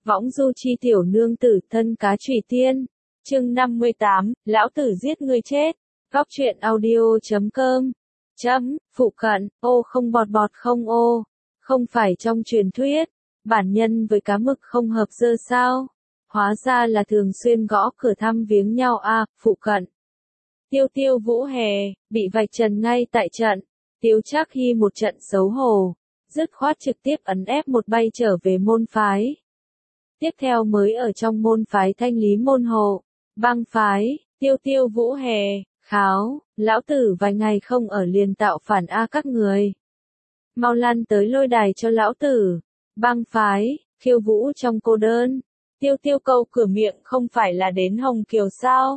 Võng du chi tiểu nương tử thân cá trùy tiên. Chương 58, lão tử giết người chết. Góc truyện audio.com. Phụ cận, ô không bọt bọt không ô. Không phải trong truyền thuyết, bản nhân với cá mực không hợp dơ sao. Hóa ra là thường xuyên gõ cửa thăm viếng nhau à, phụ cận. Tiêu tiêu Vũ Hề, bị vạch trần ngay tại trận. Tiếu Trác Hy một trận xấu hổ, dứt khoát trực tiếp ấn ép một bay trở về môn phái. Tiếp theo mới ở trong môn phái thanh lý môn hộ, băng phái, tiêu tiêu Vũ Hề, kháo, lão tử vài ngày không ở liền tạo phản a các người. Mau lăn tới lôi đài cho lão tử, băng phái, khiêu vũ trong cô đơn, tiêu tiêu câu cửa miệng không phải là đến Hồng Kiều sao?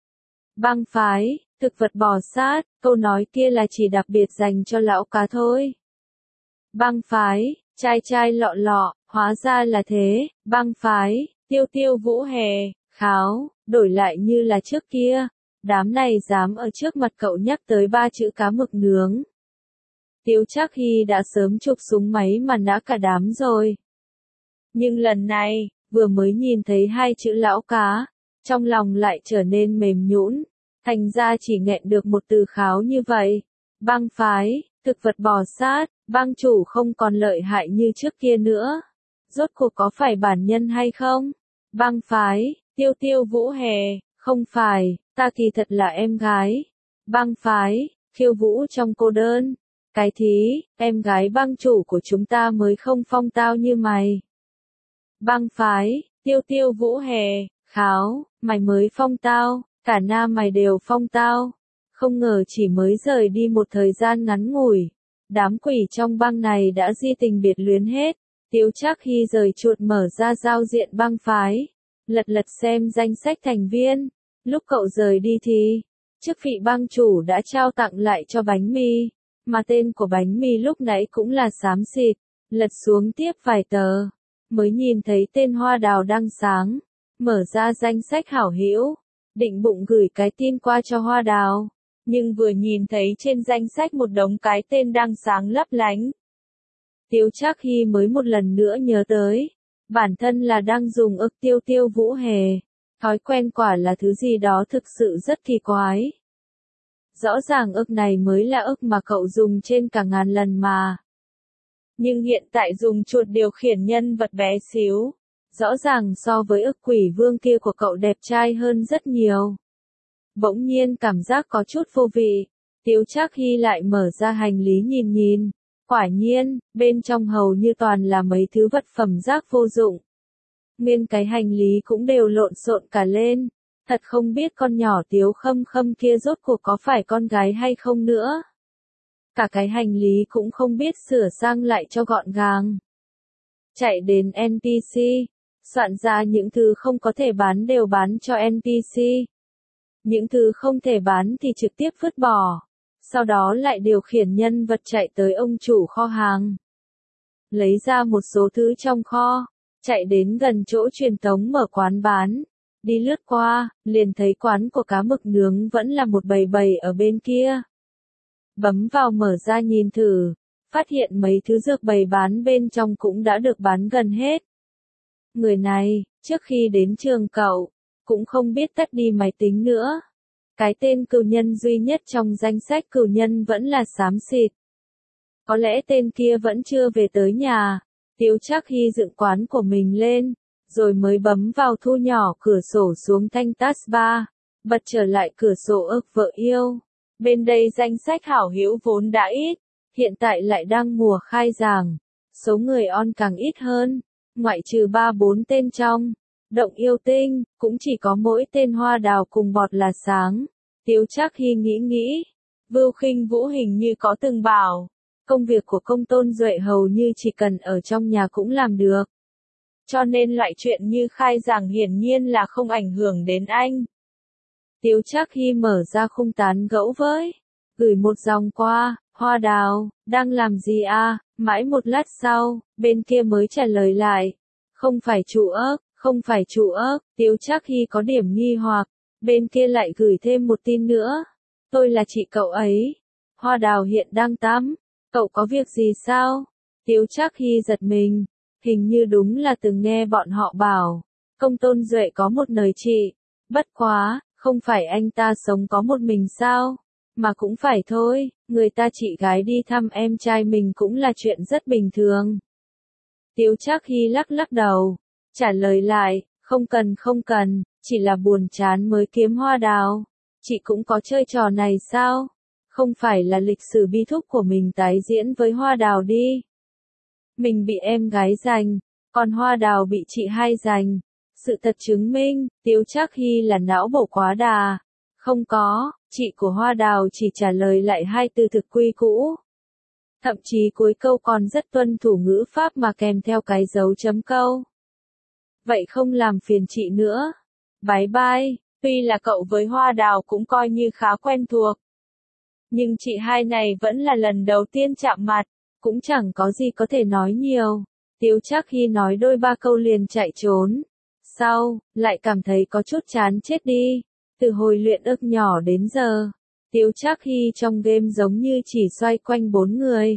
Băng phái, thực vật bò sát, câu nói kia là chỉ đặc biệt dành cho lão cá thôi. Băng phái, trai trai lọ lọ, hóa ra là thế, băng phái, tiêu tiêu Vũ Hề, kháo, đổi lại như là trước kia, đám này dám ở trước mặt cậu nhắc tới 3 chữ cá mực nướng. Tiếu Trác Hy đã sớm chụp súng máy mà nã cả đám rồi. Nhưng lần này, vừa mới nhìn thấy 2 chữ lão cá, trong lòng lại trở nên mềm nhũn, thành ra chỉ nghẹn được một từ kháo như vậy. Băng phái, thực vật bò sát, băng chủ không còn lợi hại như trước kia nữa. Rốt cuộc có phải bản nhân hay không? Băng phái, tiêu tiêu Vũ Hề, không phải, ta kỳ thật là em gái. Băng phái, khiêu vũ trong cô đơn. Cái thí, em gái băng chủ của chúng ta mới không phong tao như mày. Băng phái, tiêu tiêu Vũ Hề, kháo, mày mới phong tao, cả nam mày đều phong tao. Không ngờ chỉ mới rời đi một thời gian ngắn ngủi, đám quỷ trong băng này đã di tình biệt luyến hết. Tiếu Trác Hy rời chuột mở ra giao diện băng phái, lật xem danh sách thành viên. Lúc cậu rời đi thì, chức vị băng chủ đã trao tặng lại cho bánh mì, mà tên của bánh mì lúc nãy cũng là xám xịt. Lật xuống tiếp vài tờ, mới nhìn thấy tên Hoa Đào đăng sáng, mở ra danh sách hảo hữu, định bụng gửi cái tin qua cho Hoa Đào, nhưng vừa nhìn thấy trên danh sách một đống cái tên đang sáng lấp lánh. Tiếu Trác Hy mới một lần nữa nhớ tới, bản thân là đang dùng ức tiêu tiêu Vũ Hề, thói quen quả là thứ gì đó thực sự rất kỳ quái. Rõ ràng ức này mới là ức mà cậu dùng trên cả ngàn lần mà. Nhưng hiện tại dùng chuột điều khiển nhân vật bé xíu, rõ ràng so với ức quỷ vương kia của cậu đẹp trai hơn rất nhiều. Bỗng nhiên cảm giác có chút vô vị, Tiếu Trác Hy lại mở ra hành lý nhìn. Quả nhiên, bên trong hầu như toàn là mấy thứ vật phẩm rác vô dụng. Nguyên cái hành lý cũng đều lộn xộn cả lên, thật không biết con nhỏ Tiếu Khâm Khâm kia rốt cuộc có phải con gái hay không nữa. Cả cái hành lý cũng không biết sửa sang lại cho gọn gàng. Chạy đến NPC, soạn ra những thứ không có thể bán đều bán cho NPC. Những thứ không thể bán thì trực tiếp vứt bỏ. Sau đó lại điều khiển nhân vật chạy tới ông chủ kho hàng. Lấy ra một số thứ trong kho, chạy đến gần chỗ truyền tống mở quán bán. Đi lướt qua, liền thấy quán của cá mực nướng vẫn là một bầy ở bên kia. Bấm vào mở ra nhìn thử, phát hiện mấy thứ dược bày bán bên trong cũng đã được bán gần hết. Người này, trước khi đến trường cậu, cũng không biết tắt đi máy tính nữa. Cái tên cừu nhân duy nhất trong danh sách cừu nhân vẫn là xám xịt. Có lẽ tên kia vẫn chưa về tới nhà. Tiếu Trác Hy dựng quán của mình lên, rồi mới bấm vào thu nhỏ cửa sổ xuống thanh taskbar, bật trở lại cửa sổ ức vợ yêu. Bên đây danh sách hảo hữu vốn đã ít, hiện tại lại đang mùa khai giảng, số người on càng ít hơn, ngoại trừ 3-4 tên trong động yêu tinh, cũng chỉ có mỗi tên Hoa Đào cùng bọt là sáng. Tiếu Trác Hy nghĩ, Vưu Khinh Vũ hình như có từng bảo, công việc của công tôn Duệ hầu như chỉ cần ở trong nhà cũng làm được. Cho nên loại chuyện như khai giảng hiển nhiên là không ảnh hưởng đến anh. Tiếu Trác Hy mở ra khung tán gẫu với, gửi một dòng qua, Hoa Đào, đang làm gì à, mãi một lát sau, bên kia mới trả lời lại, không phải chủ ức, Tiếu Trác Hy có điểm nghi hoặc, bên kia lại gửi thêm một tin nữa, tôi là chị cậu ấy, Hoa Đào hiện đang tắm, cậu có việc gì sao? Tiếu Trác Hy giật mình, Hình như đúng là từng nghe bọn họ bảo, Công Tôn Duệ có một nời chị. Bất quá, không phải anh ta sống có một mình sao? Mà cũng phải thôi, người ta chị gái đi thăm em trai mình cũng là chuyện rất bình thường. Tiếu Trác Hy lắc lắc đầu, trả lời lại, không cần, chỉ là buồn chán mới kiếm hoa đào. Chị cũng có chơi trò này sao? Không phải là lịch sử bi thúc của mình tái diễn với hoa đào đi. Mình bị em gái giành, còn hoa đào bị chị hai giành. Sự thật chứng minh, Tiếu Trác Hy là não bổ quá đà. Không có, chị của hoa đào chỉ trả lời lại hai từ thực quy cũ. Thậm chí cuối câu còn rất tuân thủ ngữ pháp mà kèm theo cái dấu chấm câu. Vậy không làm phiền chị nữa. Bye bye, tuy là cậu với hoa đào cũng coi như khá quen thuộc. Nhưng chị hai này vẫn là lần đầu tiên chạm mặt, cũng chẳng có gì có thể nói nhiều. Tiếu Trác Hy nói đôi ba câu liền chạy trốn. Sau, lại cảm thấy có chút chán chết đi. Từ hồi luyện ức nhỏ đến giờ, Tiếu Trác Hy trong game giống như chỉ xoay quanh 4 người.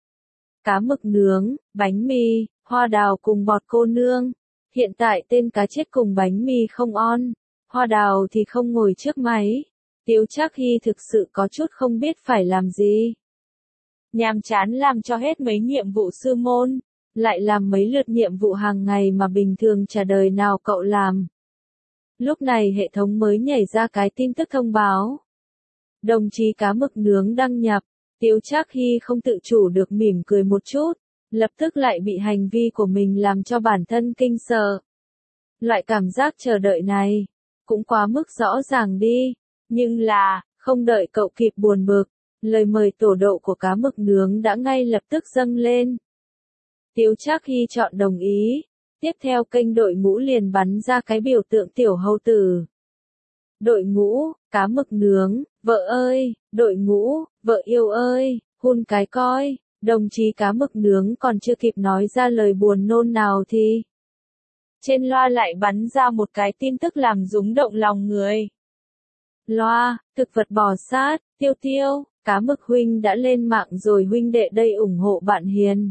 Cá mực nướng, bánh mì, hoa đào cùng bọt cô nương. Hiện tại tên cá chết cùng bánh mì không on, hoa đào thì không ngồi trước máy. Tiếu Trác Hy thực sự có chút không biết phải làm gì. Nhàm chán làm cho hết mấy nhiệm vụ sư môn, lại làm mấy lượt nhiệm vụ hàng ngày mà bình thường chả đời nào cậu làm. Lúc này hệ thống mới nhảy ra cái tin tức thông báo. Đồng chí cá mực nướng đăng nhập, Tiếu Trác Hy không tự chủ được mỉm cười một chút, lập tức lại bị hành vi của mình làm cho bản thân kinh sợ. Loại cảm giác chờ đợi này, cũng quá mức rõ ràng đi, nhưng là, không đợi cậu kịp buồn bực, lời mời tổ độ của cá mực nướng đã ngay lập tức dâng lên. Tiếu Trác Hy chọn đồng ý, tiếp theo kênh đội ngũ liền bắn ra cái biểu tượng tiểu hầu tử. Đội ngũ, cá mực nướng, vợ ơi, đội ngũ, vợ yêu ơi, hun cái coi, đồng chí cá mực nướng còn chưa kịp nói ra lời buồn nôn nào thì trên loa lại bắn ra một cái tin tức làm rúng động lòng người. Loa, thực vật bò sát, tiêu tiêu, cá mực huynh đã lên mạng rồi huynh đệ đây ủng hộ bạn hiền.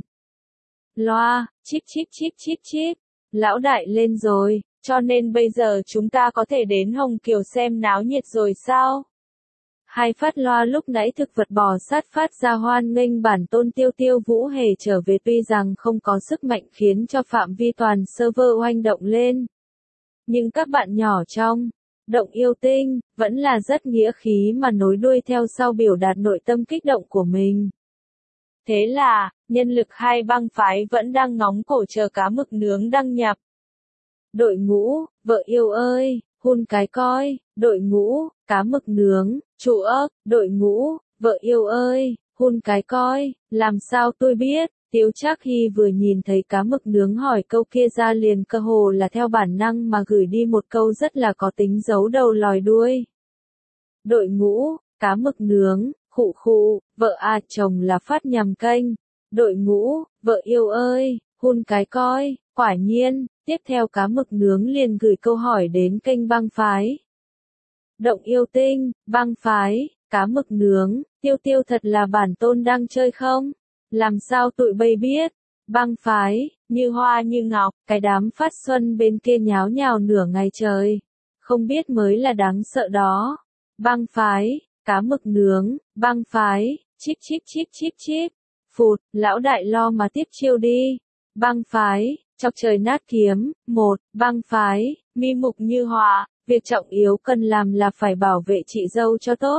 Loa, chip chip chip chip chip, lão đại lên rồi, cho nên bây giờ chúng ta có thể đến Hồng Kiều xem náo nhiệt rồi sao? Hai phát loa lúc nãy thực vật bò sát phát ra hoan nghênh bản tôn tiêu tiêu vũ hề trở về tuy rằng không có sức mạnh khiến cho phạm vi toàn server oanh động lên. Nhưng các bạn nhỏ trong động yêu tinh vẫn là rất nghĩa khí mà nối đuôi theo sau biểu đạt nội tâm kích động của mình. Thế là, nhân lực hai bang phái vẫn đang ngóng cổ chờ cá mực nướng đăng nhập. Đội ngũ, vợ yêu ơi, hun cái coi, đội ngũ, cá mực nướng, chủ ớt, đội ngũ, vợ yêu ơi, hun cái coi, làm sao tôi biết, Tiếu Trác Hy vừa nhìn thấy cá mực nướng hỏi câu kia ra liền cơ hồ là theo bản năng mà gửi đi một câu rất là có tính giấu đầu lòi đuôi. Đội ngũ, cá mực nướng, khụ khụ, vợ à chồng là phát nhầm kênh, đội ngũ, vợ yêu ơi, hun cái coi, quả nhiên, tiếp theo cá mực nướng liền gửi câu hỏi đến kênh bang phái. Động yêu tinh, bang phái, cá mực nướng, tiêu tiêu thật là bản tôn đang chơi không? Làm sao tụi bay biết? Bang phái, như hoa như ngọc, cái đám phát xuân bên kia nháo nhào nửa ngày trời. Không biết mới là đáng sợ đó. Bang phái, cá mực nướng, bang phái, chip chip chip chip chip. Phụt, lão đại lo mà tiếp chiêu đi. Bang phái, chọc trời nát kiếm, một, bang phái, mi mục như họa, việc trọng yếu cần làm là phải bảo vệ chị dâu cho tốt.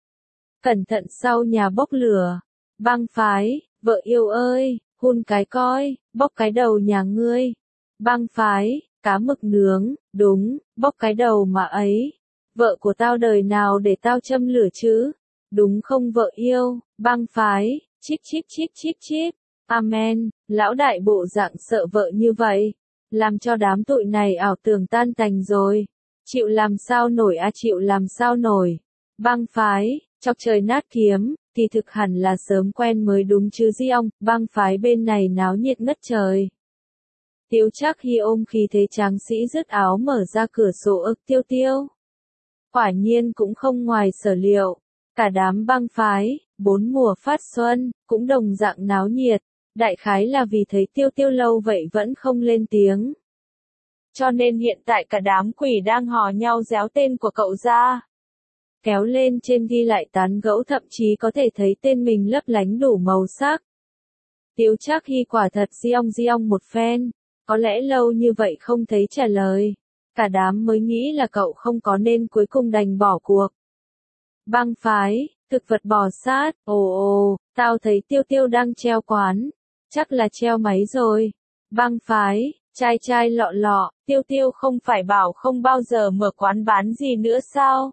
Cẩn thận sau nhà bốc lửa. Bang phái, vợ yêu ơi, hun cái coi, bốc cái đầu nhà ngươi. Bang phái, cá mực nướng, đúng, bốc cái đầu mà ấy. Vợ của tao đời nào để tao châm lửa chứ? Đúng không vợ yêu, bang phái, chip chip chip chip chip. Amen, lão đại bộ dạng sợ vợ như vậy, làm cho đám tụi này ảo tưởng tan tành rồi. Chịu làm sao nổi à chịu làm sao nổi. Bang phái, chọc trời nát kiếm, thì thực hẳn là sớm quen mới đúng chứ di ông, bang phái bên này náo nhiệt ngất trời. Tiếu Trác Hy ôm khí thế tráng sĩ dứt áo mở ra cửa sổ ức tiêu tiêu. Quả nhiên cũng không ngoài sở liệu, cả đám bang phái, bốn mùa phát xuân, cũng đồng dạng náo nhiệt. Đại khái là vì thấy Tiêu Tiêu lâu vậy vẫn không lên tiếng. Cho nên hiện tại cả đám quỷ đang hò nhau réo tên của cậu ra. Kéo lên trên ghi lại tán gẫu, thậm chí có thể thấy tên mình lấp lánh đủ màu sắc. Tiếu Trác Hy quả thật giong một phen, có lẽ lâu như vậy không thấy trả lời. Cả đám mới nghĩ là cậu không có nên cuối cùng đành bỏ cuộc. Băng phái, thực vật bò sát, ồ, tao thấy Tiêu Tiêu đang treo quán, chắc là treo máy rồi. Băng phái, trai lọ lọ, Tiêu Tiêu không phải bảo không bao giờ mở quán bán gì nữa sao?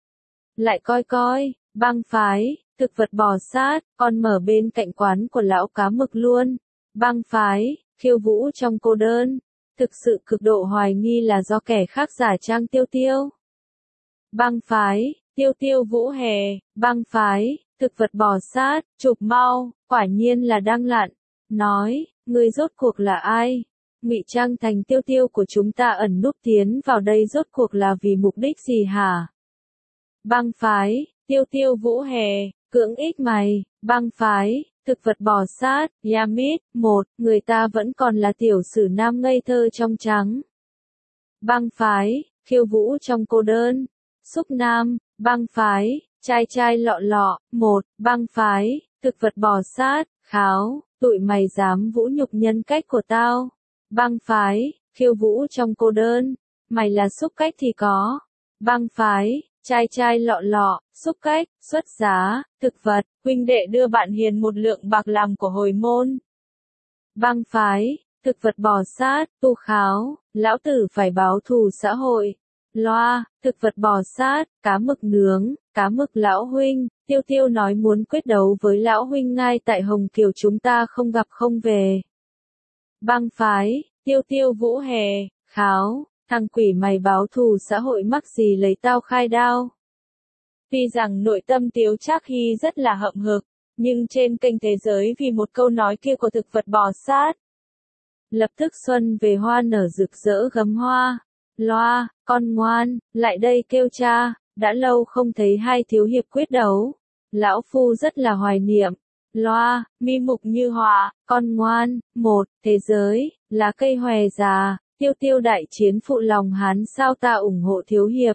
Lại coi, băng phái, thực vật bò sát, còn mở bên cạnh quán của lão cá mực luôn. Băng phái, khiêu vũ trong cô đơn, thực sự cực độ hoài nghi là do kẻ khác giả trang Tiêu Tiêu. Băng phái, Tiêu Tiêu vũ hè, băng phái, thực vật bò sát, chụp mau, quả nhiên là đang lặn. Nói, người rốt cuộc là ai? Ngụy trang thành Tiêu Tiêu của chúng ta ẩn núp tiến vào đây rốt cuộc là vì mục đích gì hả? Băng phái, Tiêu Tiêu vũ hè, cưỡng ích mày, băng phái, thực vật bò sát, Yamit, người ta vẫn còn là tiểu sử nam ngây thơ trong trắng. Băng phái, khiêu vũ trong cô đơn, xúc nam, băng phái, trai lọ lọ, băng phái, thực vật bò sát, kháo, tụi mày dám vũ nhục nhân cách của tao. Băng phái, khiêu vũ trong cô đơn, mày là xúc cách thì có. Băng phái, trai lọ lọ, xúc cách, xuất giá, thực vật, huynh đệ đưa bạn Hiền 1 lượng bạc làm của hồi môn. Băng phái, thực vật bò sát, tu kháo, lão tử phải báo thù xã hội. Loa, thực vật bò sát, cá mực nướng, cá mực lão huynh, Tiêu Tiêu nói muốn quyết đấu với lão huynh ngay tại Hồng Kiều chúng ta không gặp không về. Băng phái, Tiêu Tiêu vũ hè, kháo, thằng quỷ mày báo thù xã hội mắc gì lấy tao khai đao. Tuy rằng nội tâm Tiếu Trác Hy rất là hậm hực, nhưng trên kênh Thế Giới vì một câu nói kia của thực vật bò sát. Lập tức xuân về hoa nở rực rỡ gấm hoa. Loa, con ngoan, lại đây kêu cha, đã lâu không thấy hai thiếu hiệp quyết đấu. Lão phu rất là hoài niệm. Loa, mi mục như họa, con ngoan, thế giới, là cây hòe già, Tiêu Tiêu đại chiến phụ lòng Hán sao ta ủng hộ thiếu hiệp.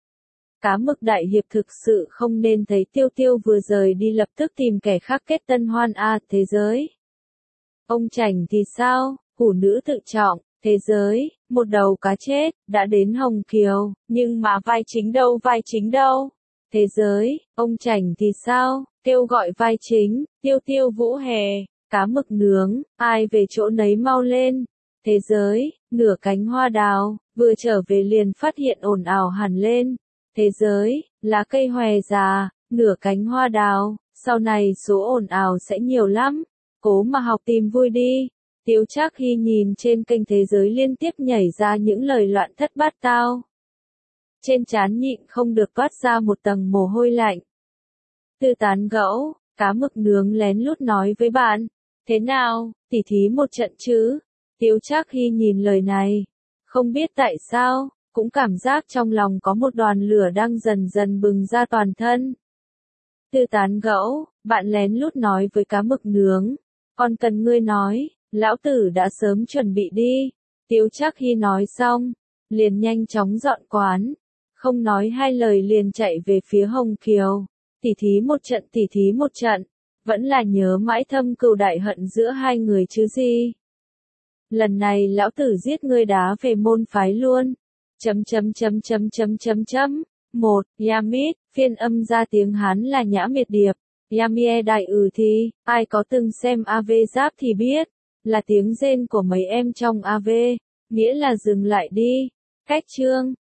Cá mực đại hiệp thực sự không nên thấy Tiêu Tiêu vừa rời đi lập tức tìm kẻ khác kết tân hoan thế giới. Ông Chảnh thì sao, hủ nữ tự trọng, thế giới, một đầu cá chết, đã đến Hồng Kiều, nhưng mà vai chính đâu. Thế giới, ông Chảnh thì sao, kêu gọi vai chính, Tiêu Tiêu vũ hè, cá mực nướng, ai về chỗ nấy mau lên. Thế giới, nửa cánh hoa đào, vừa trở về liền phát hiện ồn ào hẳn lên. Thế giới, lá cây hòe già, nửa cánh hoa đào, sau này số ồn ào sẽ nhiều lắm. Cố mà học tìm vui đi. Tiếu Trác Hy nhìn trên kênh Thế Giới liên tiếp nhảy ra những lời loạn thất bát tao. Trên trán nhịn không được toát ra một tầng mồ hôi lạnh. Tư tán gẫu, cá mực nướng lén lút nói với bạn. Thế nào, tỉ thí một trận chứ? Tiếu Trác Hy nhìn lời này. Không biết tại sao, cũng cảm giác trong lòng có một đoàn lửa đang dần dần bừng ra toàn thân. Tư tán gẫu, bạn lén lút nói với cá mực nướng. Còn cần ngươi nói, lão tử đã sớm chuẩn bị đi. Tiếu Trác Hy nói xong, liền nhanh chóng dọn quán. Không nói hai lời liền chạy về phía Hồng Kiều. Tỉ thí một trận, vẫn là nhớ mãi thâm cừu đại hận giữa hai người chứ gì. Lần này lão tử giết ngươi đá về môn phái luôn. Yamit, phiên âm ra tiếng Hán là nhã miệt điệp. Yamie đại thì, ai có từng xem AV Giáp thì biết, là tiếng rên của mấy em trong AV, nghĩa là dừng lại đi. Cách chương